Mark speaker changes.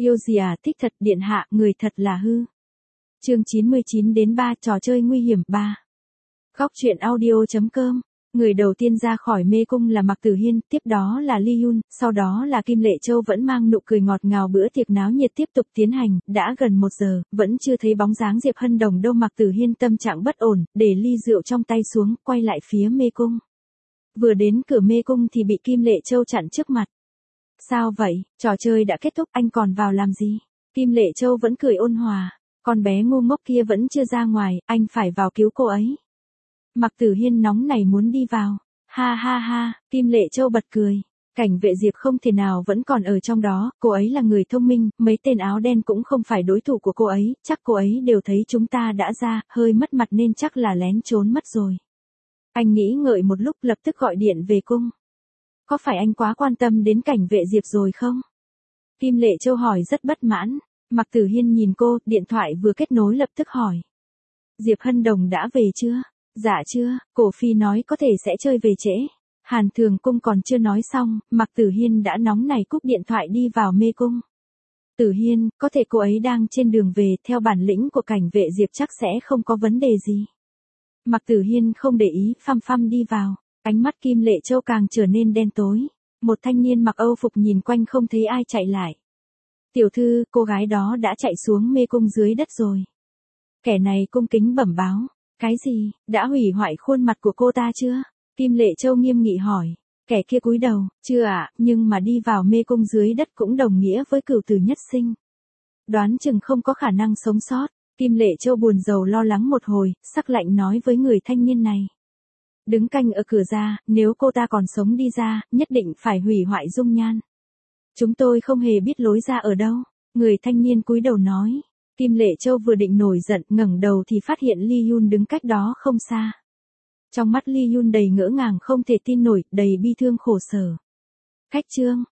Speaker 1: Yêu gì à, thích thật, điện hạ, người thật là hư. Chương 99-3 trò chơi nguy hiểm 3. Góc truyện audio.com. Người đầu tiên ra khỏi mê cung là Mạc Tử Hiên, tiếp đó là Ly Yun, sau đó là Kim Lệ Châu vẫn mang nụ cười ngọt ngào. Bữa tiệc náo nhiệt tiếp tục tiến hành, đã gần 1 giờ, vẫn chưa thấy bóng dáng Diệp Hân Đồng đâu. Mạc Tử Hiên tâm trạng bất ổn, để ly rượu trong tay xuống, quay lại phía mê cung. Vừa đến cửa mê cung thì bị Kim Lệ Châu chặn trước mặt. Sao vậy, trò chơi đã kết thúc, anh còn vào làm gì? Kim Lệ Châu vẫn cười ôn hòa. Con bé ngu ngốc kia vẫn chưa ra ngoài, anh phải vào cứu cô ấy. Mạc Tử Hiên nóng này muốn đi vào. Ha ha ha, Kim Lệ Châu bật cười. Cảnh vệ Diệp không thể nào vẫn còn ở trong đó, cô ấy là người thông minh, mấy tên áo đen cũng không phải đối thủ của cô ấy, chắc cô ấy đều thấy chúng ta đã ra, hơi mất mặt nên chắc là lén trốn mất rồi. Anh nghĩ ngợi một lúc lập tức gọi điện về cung. Có phải anh quá quan tâm đến cảnh vệ Diệp rồi không? Kim Lệ Châu hỏi rất bất mãn. Mạc Tử Hiên nhìn cô, điện thoại vừa kết nối lập tức hỏi. Diệp Hân Đồng đã về chưa? Dạ chưa, Cổ Phi nói có thể sẽ chơi về trễ. Hàn Thường Cung còn chưa nói xong, Mạc Tử Hiên đã nóng nảy cúp điện thoại đi vào mê cung. Tử Hiên, có thể cô ấy đang trên đường về, theo bản lĩnh của cảnh vệ Diệp chắc sẽ không có vấn đề gì. Mạc Tử Hiên không để ý, phăm phăm đi vào. Ánh mắt Kim Lệ Châu càng trở nên đen tối. Một thanh niên mặc Âu phục nhìn quanh không thấy ai chạy lại. Tiểu thư, cô gái đó đã chạy xuống mê cung dưới đất rồi. Kẻ này cung kính bẩm báo. Cái gì, đã hủy hoại khuôn mặt của cô ta chưa? Kim Lệ Châu nghiêm nghị hỏi. Kẻ kia cúi đầu, chưa ạ, nhưng mà đi vào mê cung dưới đất cũng đồng nghĩa với cửu tử nhất sinh. Đoán chừng không có khả năng sống sót. Kim Lệ Châu buồn rầu lo lắng một hồi, sắc lạnh nói với người thanh niên này. Đứng canh ở cửa ra, nếu cô ta còn sống đi ra, nhất định phải hủy hoại dung nhan. Chúng tôi không hề biết lối ra ở đâu. Người thanh niên cúi đầu nói. Kim Lệ Châu vừa định nổi giận, ngẩng đầu thì phát hiện Ly Yun đứng cách đó không xa. Trong mắt Ly Yun đầy ngỡ ngàng không thể tin nổi, đầy bi thương khổ sở. Khách trương,